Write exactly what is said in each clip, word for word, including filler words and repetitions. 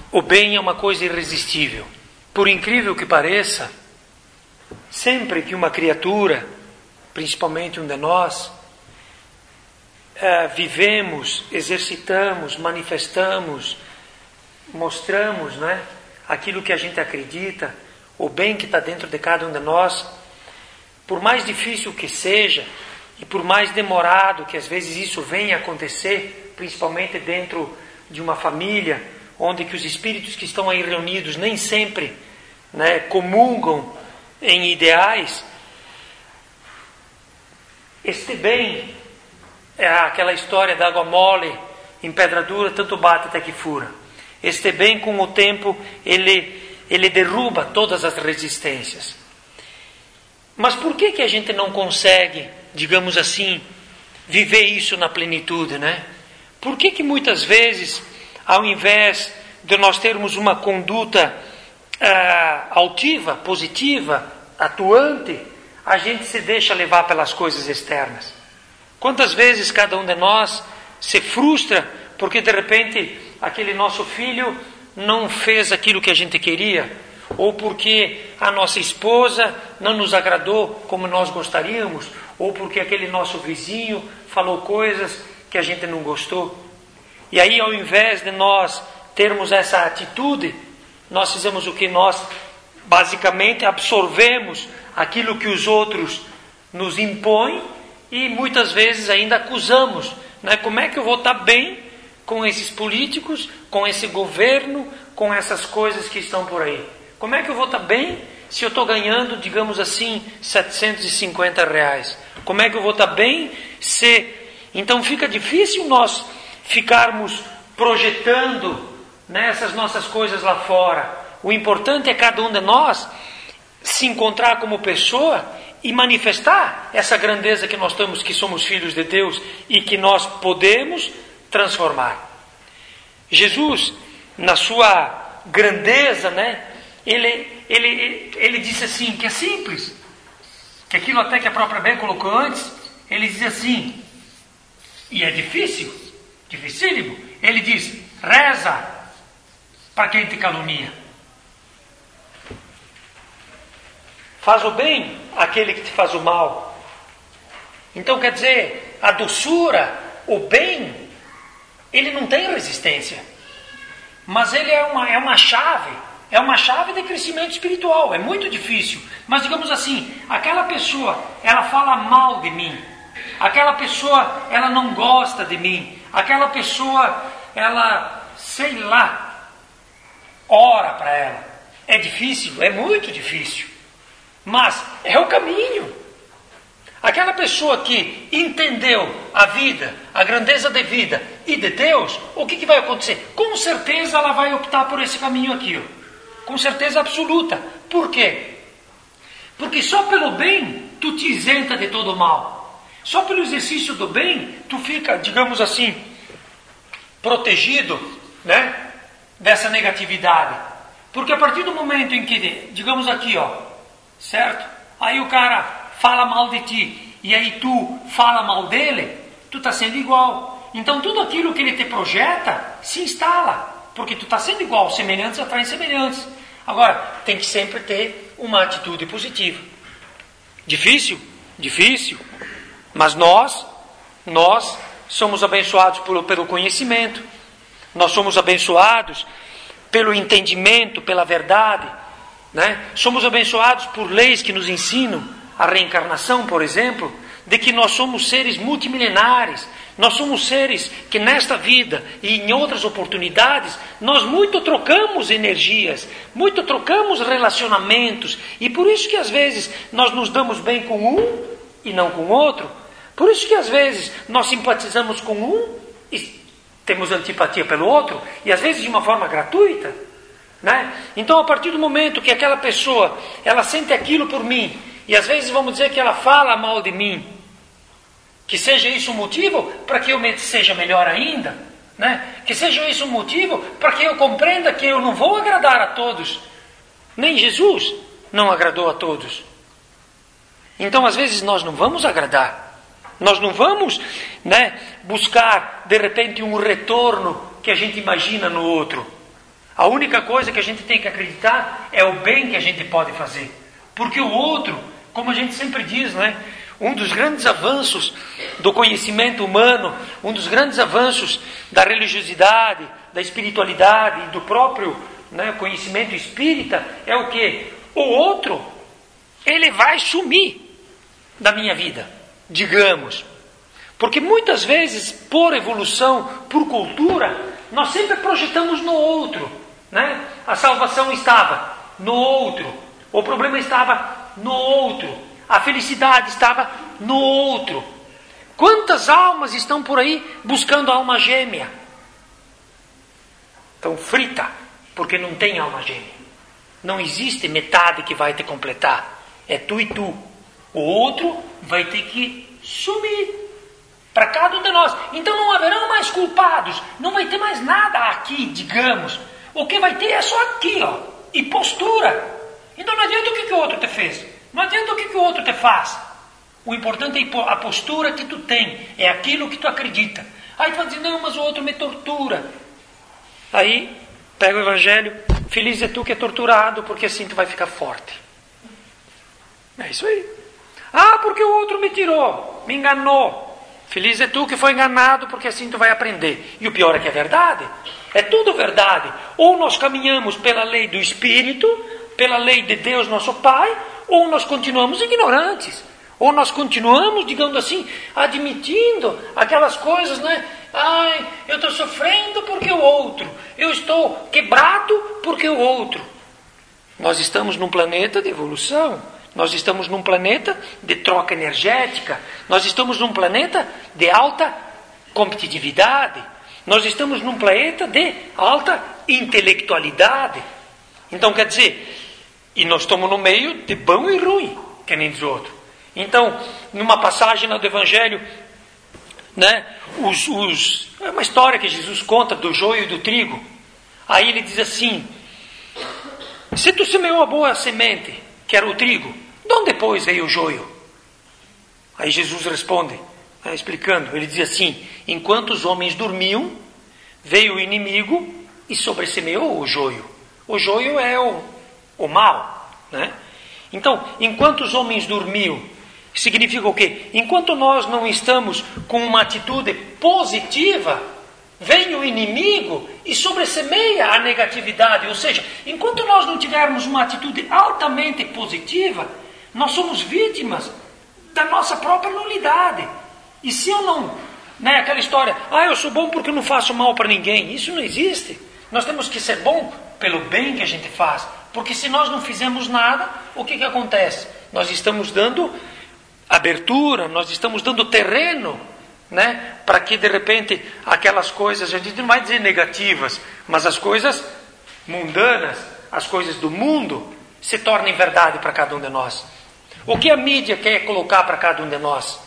o bem é uma coisa irresistível. Por incrível que pareça, sempre que uma criatura, principalmente um de nós, é, vivemos, exercitamos, manifestamos, mostramos, né, aquilo que a gente acredita, o bem que está dentro de cada um de nós, por mais difícil que seja, e por mais demorado que às vezes isso venha a acontecer, principalmente dentro de uma família, onde que os espíritos que estão aí reunidos nem sempre, né, comungam em ideais, este bem é aquela história da água mole em pedra dura, tanto bate até que fura. Este bem, com o tempo, ele, ele derruba todas as resistências. Mas por que que a gente não consegue, digamos assim, viver isso na plenitude, né? Por que que muitas vezes, ao invés de nós termos uma conduta ah, altiva, positiva, atuante, a gente se deixa levar pelas coisas externas? Quantas vezes cada um de nós se frustra porque de repente aquele nosso filho não fez aquilo que a gente queria, ou porque a nossa esposa não nos agradou como nós gostaríamos, ou porque aquele nosso vizinho falou coisas que a gente não gostou. E aí, ao invés de nós termos essa atitude, nós fizemos o que? Nós basicamente absorvemos aquilo que os outros nos impõem e muitas vezes ainda acusamos, né? Como é que eu vou estar bem com esses políticos, com esse governo, com essas coisas que estão por aí? Como é que eu vou estar bem se eu estou ganhando, digamos assim, setecentos e cinquenta reais? Como é que eu vou estar bem se... Então fica difícil nós ficarmos projetando, né, essas nossas coisas lá fora. O importante é cada um de nós se encontrar como pessoa e manifestar essa grandeza que nós temos, que somos filhos de Deus e que nós podemos transformar. Jesus, na sua grandeza, né, ele, ele, ele disse assim, que é simples, que aquilo até que a própria Bem colocou antes, ele diz assim, e é difícil, dificílimo, ele diz, reza para quem te calunia. Faz o bem àquele que te faz o mal. Então quer dizer, a doçura, o bem, ele não tem resistência. Mas ele é uma, é uma chave, é uma chave de crescimento espiritual. É muito difícil. Mas digamos assim, aquela pessoa, ela fala mal de mim. Aquela pessoa, ela não gosta de mim. Aquela pessoa, ela, sei lá, ora para ela. É difícil? É muito difícil. Mas é o caminho. Aquela pessoa que entendeu a vida, a grandeza de vida e de Deus, o que, que vai acontecer? Com certeza ela vai optar por esse caminho aqui. Ó. Com certeza absoluta. Por quê? Porque só pelo bem tu te isenta de todo o mal. Só pelo exercício do bem tu fica, digamos assim, protegido, né, dessa negatividade. Porque a partir do momento em que, digamos aqui, ó, certo? Aí o cara fala mal de ti e aí tu fala mal dele, tu está sendo igual. Então tudo aquilo que ele te projeta se instala, porque tu está sendo igual, semelhantes atraem semelhantes. Agora, tem que sempre ter uma atitude positiva. Difícil? Difícil. Mas nós, nós somos abençoados pelo, pelo conhecimento. Nós somos abençoados pelo entendimento, pela verdade. Né? Somos abençoados por leis que nos ensinam a reencarnação, por exemplo, de que nós somos seres multimilenares, nós somos seres que nesta vida e em outras oportunidades nós muito trocamos energias, muito trocamos relacionamentos, e por isso que às vezes nós nos damos bem com um e não com outro, por isso que às vezes nós simpatizamos com um e temos antipatia pelo outro, e às vezes de uma forma gratuita. Né? Então, a partir do momento que aquela pessoa ela sente aquilo por mim, e às vezes vamos dizer que ela fala mal de mim, que seja isso um motivo para que eu me seja melhor ainda, né? Que seja isso um motivo para que eu compreenda que eu não vou agradar a todos, nem Jesus não agradou a todos. Então às vezes nós não vamos agradar, nós não vamos, né, buscar de repente um retorno que a gente imagina no outro. A única coisa que a gente tem que acreditar é o bem que a gente pode fazer. Porque o outro, como a gente sempre diz, né? Um dos grandes avanços do conhecimento humano, um dos grandes avanços da religiosidade, da espiritualidade e do próprio, né, conhecimento espírita é o quê? O outro, ele vai sumir da minha vida, digamos. Porque muitas vezes, por evolução, por cultura, nós sempre projetamos no outro, né? A salvação estava no outro, o problema estava no outro, a felicidade estava no outro. Quantas almas estão por aí buscando a alma gêmea? Estão frita, porque não tem alma gêmea. Não existe metade que vai te completar. É tu e tu. O outro vai ter que sumir para cada um de nós. Então não haverão mais culpados. Não vai ter mais nada aqui, digamos. O que vai ter é só aqui, ó. E postura. Então não adianta o que, que o outro te fez. Não adianta o que, que o outro te faz. O importante é a postura que tu tem. É aquilo que tu acredita. Aí tu vai dizer, não, mas o outro me tortura. Aí, pega o evangelho. Feliz é tu que é torturado, porque assim tu vai ficar forte. É isso aí. Ah, porque o outro me tirou, me enganou. Feliz é tu que foi enganado, porque assim tu vai aprender. E o pior é que é verdade. É tudo verdade. Ou nós caminhamos pela lei do Espírito, pela lei de Deus nosso Pai, ou nós continuamos ignorantes. Ou nós continuamos, digamos assim, admitindo aquelas coisas, né? Ai, eu estou sofrendo porque o outro. Eu estou quebrado porque o outro. Nós estamos num planeta de evolução. Nós estamos num planeta de troca energética. Nós estamos num planeta de alta competitividade. Nós estamos num planeta de alta intelectualidade. Então, quer dizer, e nós estamos no meio de bom e ruim, que nem diz outro. Então, numa passagem do Evangelho, né, os, os, é uma história que Jesus conta do joio e do trigo. Aí ele diz assim: se tu semeou a boa semente, que era o trigo, de onde depois veio o joio? Aí Jesus responde, né, explicando, ele diz assim: enquanto os homens dormiam, veio o inimigo e sobressemeou o joio. O joio é o, o mal, né? Então, enquanto os homens dormiam, significa o quê? Enquanto nós não estamos com uma atitude positiva, vem o inimigo e sobressemeia a negatividade. Ou seja, enquanto nós não tivermos uma atitude altamente positiva, nós somos vítimas da nossa própria nulidade. E se eu não... Né, aquela história, ah, eu sou bom porque eu não faço mal para ninguém. Isso não existe. Nós temos que ser bom pelo bem que a gente faz. Porque se nós não fizermos nada, o que, que acontece? Nós estamos dando abertura, nós estamos dando terreno, né, para que de repente aquelas coisas, a gente não vai dizer negativas, mas as coisas mundanas, as coisas do mundo, se tornem verdade para cada um de nós. O que a mídia quer colocar para cada um de nós?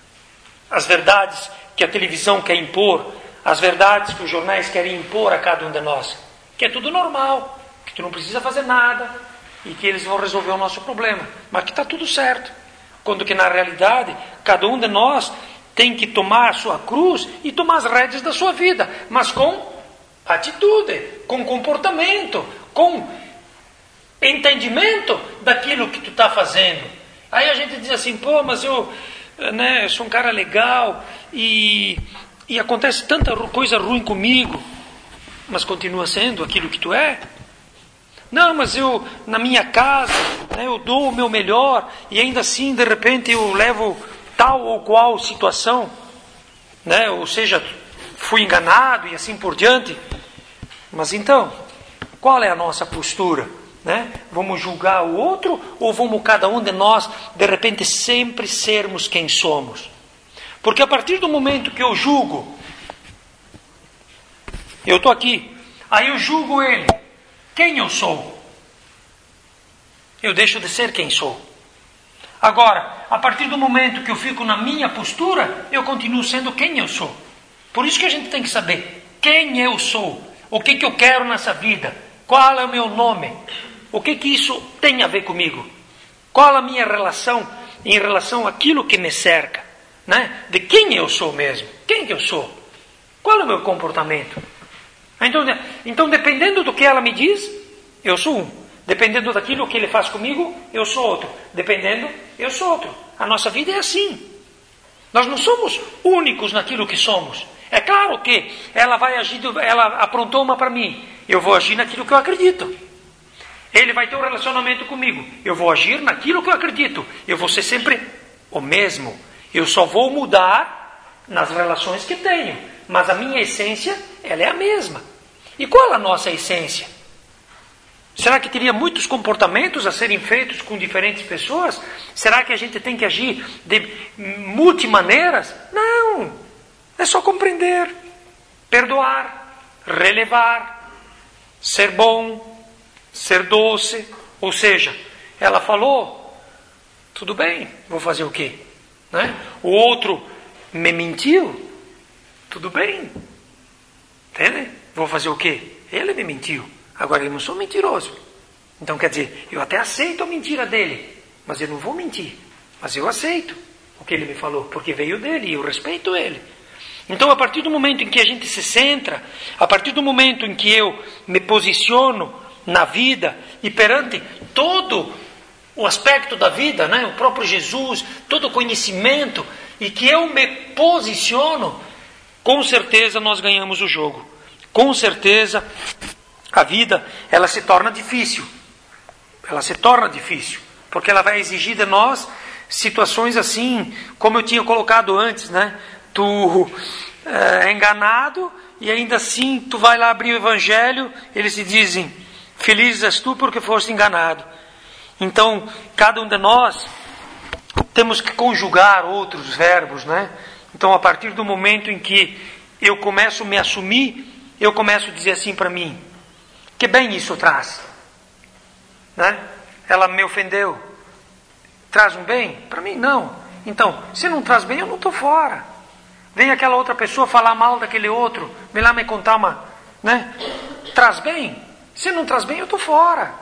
As verdades que a televisão quer impor, as verdades que os jornais querem impor a cada um de nós, que é tudo normal, que tu não precisa fazer nada e que eles vão resolver o nosso problema, mas que está tudo certo. Quando que na realidade, cada um de nós tem que tomar a sua cruz e tomar as rédeas da sua vida, mas com atitude, com comportamento, com entendimento daquilo que tu está fazendo. Aí a gente diz assim, pô, mas eu, né, eu sou um cara legal e, e acontece tanta coisa ruim comigo, mas continua sendo aquilo que tu é. Não, mas eu, na minha casa, né, eu dou o meu melhor e ainda assim, de repente, eu levo tal ou qual situação, né, ou seja, fui enganado e assim por diante. Mas então, qual é a nossa postura? Né? Vamos julgar o outro ou vamos cada um de nós, de repente, sempre sermos quem somos? Porque a partir do momento que eu julgo, eu estou aqui, aí eu julgo ele. Quem eu sou? Eu deixo de ser quem sou. Agora, a partir do momento que eu fico na minha postura, eu continuo sendo quem eu sou. Por isso que a gente tem que saber quem eu sou, o que, que eu quero nessa vida, qual é o meu nome, o que, que isso tem a ver comigo, qual a minha relação em relação àquilo que me cerca, né? De quem eu sou mesmo, quem que eu sou, qual é o meu comportamento. Então, então, dependendo do que ela me diz, eu sou um. Dependendo daquilo que ele faz comigo, eu sou outro. Dependendo, eu sou outro. A nossa vida é assim. Nós não somos únicos naquilo que somos. É claro que ela vai agir, ela aprontou uma para mim. Eu vou agir naquilo que eu acredito. Ele vai ter um relacionamento comigo. Eu vou agir naquilo que eu acredito. Eu vou ser sempre o mesmo. Eu só vou mudar nas relações que tenho. Mas a minha essência, ela é a mesma. E qual é a nossa essência? Será que teria muitos comportamentos a serem feitos com diferentes pessoas? Será que a gente tem que agir de multimaneiras? Não! É só compreender, perdoar, relevar, ser bom, ser doce. Ou seja, ela falou, tudo bem, vou fazer o quê? Né? O outro me mentiu, tudo bem. Entende? Vou fazer o quê? Ele me mentiu. Agora, eu não sou mentiroso. Então, quer dizer, eu até aceito a mentira dele, mas eu não vou mentir. Mas eu aceito o que ele me falou, porque veio dele e eu respeito ele. Então, a partir do momento em que a gente se centra, a partir do momento em que eu me posiciono na vida e perante todo o aspecto da vida, né, o próprio Jesus, todo o conhecimento, e que eu me posiciono, com certeza nós ganhamos o jogo. Com certeza a vida, ela se torna difícil. Ela se torna difícil. Porque ela vai exigir de nós situações assim, como eu tinha colocado antes, né? Tu é enganado e ainda assim tu vai lá abrir o Evangelho, eles te dizem, feliz és tu porque foste enganado. Então, cada um de nós temos que conjugar outros verbos, né? Então, a partir do momento em que eu começo a me assumir, eu começo a dizer assim para mim, que bem isso traz, né? Ela me ofendeu, traz um bem? Para mim não. Então, se não traz bem, eu não estou fora. Vem aquela outra pessoa falar mal daquele outro, vem lá me contar uma, né? Traz bem? Se não traz bem, eu estou fora,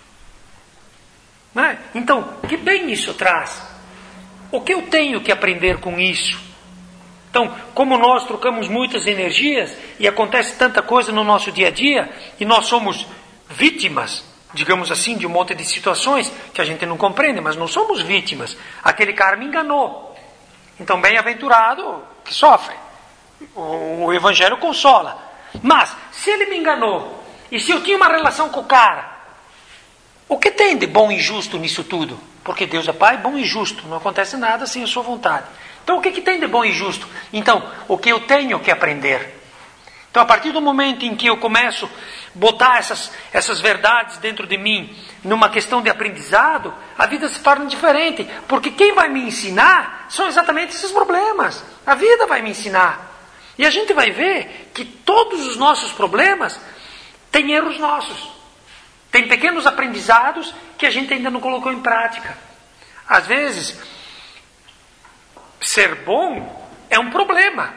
né? Então, que bem isso traz? O que eu tenho que aprender com isso? Então, como nós trocamos muitas energias e acontece tanta coisa no nosso dia a dia, e nós somos vítimas, digamos assim, de um monte de situações que a gente não compreende, mas não somos vítimas. Aquele cara me enganou. Então, bem-aventurado que sofre. O, o Evangelho consola. Mas, se ele me enganou, e se eu tinha uma relação com o cara, o que tem de bom e justo nisso tudo? Porque Deus é Pai, bom e justo. Não acontece nada sem a sua vontade. Então, o que, que tem de bom e justo? Então, o que eu tenho que aprender? Então, a partir do momento em que eu começo a botar essas, essas verdades dentro de mim, numa questão de aprendizado, a vida se torna diferente. Porque quem vai me ensinar são exatamente esses problemas. A vida vai me ensinar. E a gente vai ver que todos os nossos problemas têm erros nossos. Tem pequenos aprendizados que a gente ainda não colocou em prática. Às vezes, ser bom é um problema.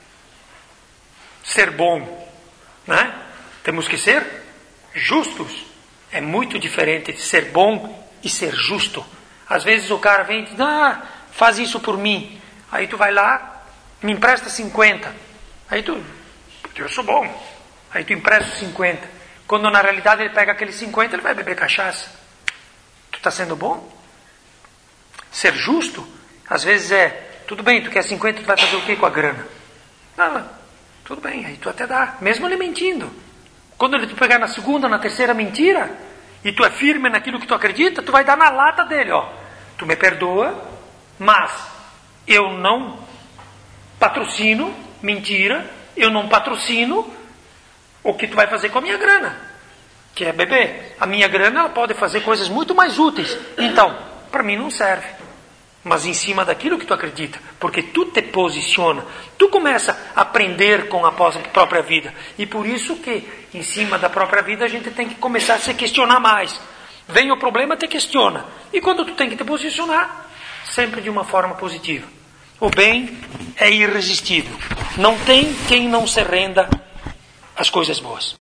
Ser bom, né? Temos que ser justos. É muito diferente de ser bom e ser justo. Às vezes o cara vem e diz, ah, faz isso por mim. Aí tu vai lá, me empresta cinquenta. Aí tu, eu sou bom. Aí tu empresta cinquenta. Quando na realidade ele pega aqueles cinquenta, ele vai beber cachaça. Tu está sendo bom? Ser justo, às vezes é, tudo bem, tu quer cinquenta, tu vai fazer o que com a grana? Não, tudo bem, aí tu até dá, mesmo ele mentindo. Quando ele te pegar na segunda, na terceira mentira, e tu é firme naquilo que tu acredita, tu vai dar na lata dele, ó. Tu me perdoa, mas eu não patrocino mentira, eu não patrocino o que tu vai fazer com a minha grana, que é beber. A minha grana ela pode fazer coisas muito mais úteis. Então, para mim não serve. Mas em cima daquilo que tu acredita, porque tu te posiciona, tu começa a aprender com a própria vida. E por isso que, em cima da própria vida, a gente tem que começar a se questionar mais. Vem o problema, te questiona. E quando tu tem que te posicionar, sempre de uma forma positiva. O bem é irresistível. Não tem quem não se renda às coisas boas.